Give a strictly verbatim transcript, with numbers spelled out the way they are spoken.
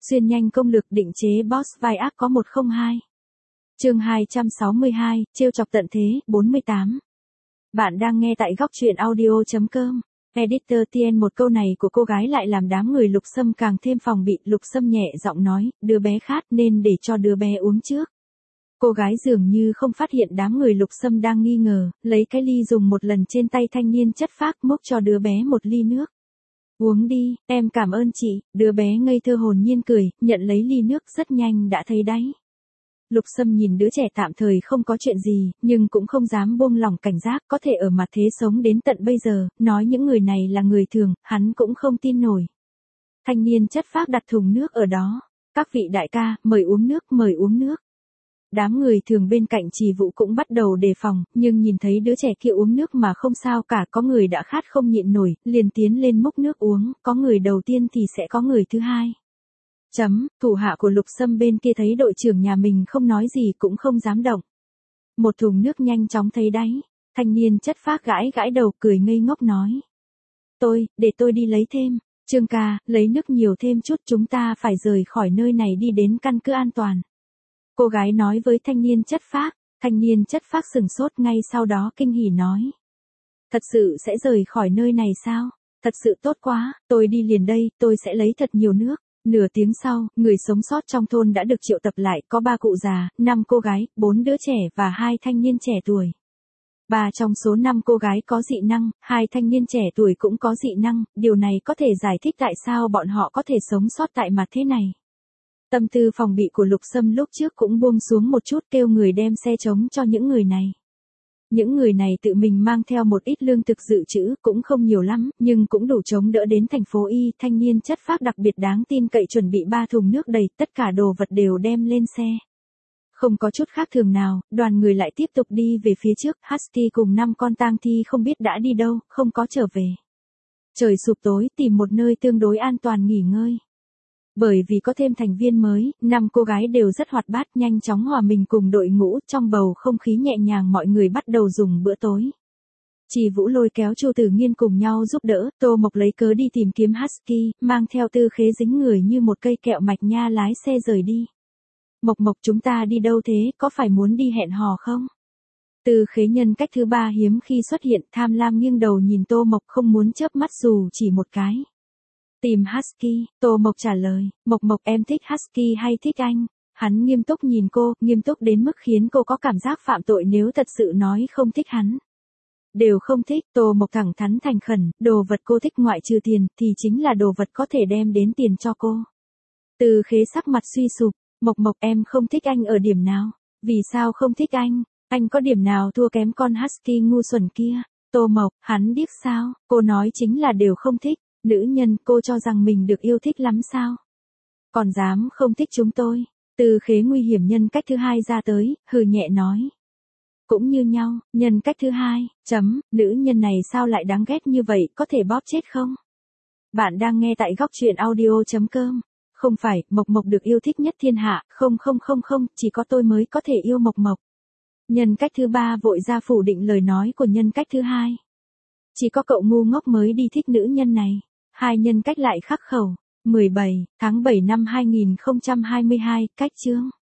Xuyên nhanh công lực định chế boss vai ác có một không hai. Chương hai trăm sáu mươi hai, trêu chọc tận thế, bốn mươi tám. Bạn đang nghe tại góc truyện audio chấm com. Editor Tien. Một câu này của cô gái lại làm đám người Lục Sâm càng thêm phòng bị. Lục Sâm nhẹ giọng nói, đứa bé khát nên để cho đứa bé uống trước. Cô gái dường như không phát hiện đám người Lục Sâm đang nghi ngờ, lấy cái ly dùng một lần trên tay thanh niên chất phác múc cho đứa bé một ly nước. Uống đi, em cảm ơn chị. Đứa bé ngây thơ hồn nhiên cười, nhận lấy ly nước rất nhanh đã thấy đáy. Lục Sâm nhìn đứa trẻ tạm thời không có chuyện gì, nhưng cũng không dám buông lỏng cảnh giác, có thể ở mặt thế sống đến tận bây giờ, nói những người này là người thường, hắn cũng không tin nổi. Thanh niên chất phác đặt thùng nước ở đó. Các vị đại ca, mời uống nước, mời uống nước. Đám người thường bên cạnh Trì Vũ cũng bắt đầu đề phòng, nhưng nhìn thấy đứa trẻ kia uống nước mà không sao cả, có người đã khát không nhịn nổi, liền tiến lên múc nước uống, có người đầu tiên thì sẽ có người thứ hai. Chấm, thủ hạ của Lục Sâm bên kia thấy đội trưởng nhà mình không nói gì cũng không dám động. Một thùng nước nhanh chóng thấy đáy, thanh niên chất phác gãi gãi đầu cười ngây ngốc nói. Tôi, để tôi đi lấy thêm, Trương ca, lấy nước nhiều thêm chút, chúng ta phải rời khỏi nơi này đi đến căn cứ an toàn. Cô gái nói với thanh niên chất phác, thanh niên chất phác sừng sốt ngay sau đó kinh hỉ nói. Thật sự sẽ rời khỏi nơi này sao? Thật sự tốt quá, tôi đi liền đây, tôi sẽ lấy thật nhiều nước. Nửa tiếng sau, người sống sót trong thôn đã được triệu tập lại, có ba cụ già, năm cô gái, bốn đứa trẻ và hai thanh niên trẻ tuổi. Ba trong số năm cô gái có dị năng, hai thanh niên trẻ tuổi cũng có dị năng, điều này có thể giải thích tại sao bọn họ có thể sống sót tại mặt thế này. Tâm tư phòng bị của Lục Sâm lúc trước cũng buông xuống một chút, kêu người đem xe trống cho những người này. Những người này tự mình mang theo một ít lương thực dự trữ, cũng không nhiều lắm, nhưng cũng đủ chống đỡ đến thành phố Y. Thanh niên chất phác đặc biệt đáng tin cậy chuẩn bị ba thùng nước đầy, tất cả đồ vật đều đem lên xe. Không có chút khác thường nào, đoàn người lại tiếp tục đi về phía trước. Husky cùng năm con tang thi không biết đã đi đâu, không có trở về. Trời sụp tối, tìm một nơi tương đối an toàn nghỉ ngơi. Bởi vì có thêm thành viên mới, năm cô gái đều rất hoạt bát, nhanh chóng hòa mình cùng đội ngũ, trong bầu không khí nhẹ nhàng mọi người bắt đầu dùng bữa tối. Trì Vũ lôi kéo Chu Tử Nghiên cùng nhau giúp đỡ, Tô Mộc lấy cớ đi tìm kiếm Husky, mang theo Tư Khế dính người như một cây kẹo mạch nha lái xe rời đi. Mộc Mộc, chúng ta đi đâu thế, có phải muốn đi hẹn hò không? Tư Khế nhân cách thứ ba hiếm khi xuất hiện, tham lam nghiêng đầu nhìn Tô Mộc không muốn chớp mắt dù chỉ một cái. Tìm Husky, Tô Mộc trả lời, Mộc Mộc em thích Husky hay thích anh? Hắn nghiêm túc nhìn cô, nghiêm túc đến mức khiến cô có cảm giác phạm tội nếu thật sự nói không thích hắn. Đều không thích, Tô Mộc thẳng thắn thành khẩn, đồ vật cô thích ngoại trừ tiền, thì chính là đồ vật có thể đem đến tiền cho cô. Tư Khế sắc mặt suy sụp, Mộc Mộc em không thích anh ở điểm nào? Vì sao không thích anh? Anh có điểm nào thua kém con Husky ngu xuẩn kia? Tô Mộc, hắn điếc sao? Cô nói chính là đều không thích. Nữ nhân, cô cho rằng mình được yêu thích lắm sao? Còn dám không thích chúng tôi? Tư Khế nguy hiểm nhân cách thứ hai ra tới, hừ nhẹ nói. Cũng như nhau, nhân cách thứ hai, chấm, nữ nhân này sao lại đáng ghét như vậy, có thể bóp chết không? Bạn đang nghe tại góc truyện audio chấm com. Không phải, Mộc Mộc được yêu thích nhất thiên hạ, không không không không, chỉ có tôi mới có thể yêu Mộc Mộc. Nhân cách thứ ba vội ra phủ định lời nói của nhân cách thứ hai. Chỉ có cậu ngu ngốc mới đi thích nữ nhân này. Hai nhân cách lại khắc khẩu. mười bảy tháng bảy năm hai nghìn không trăm hai mươi hai, cách chương.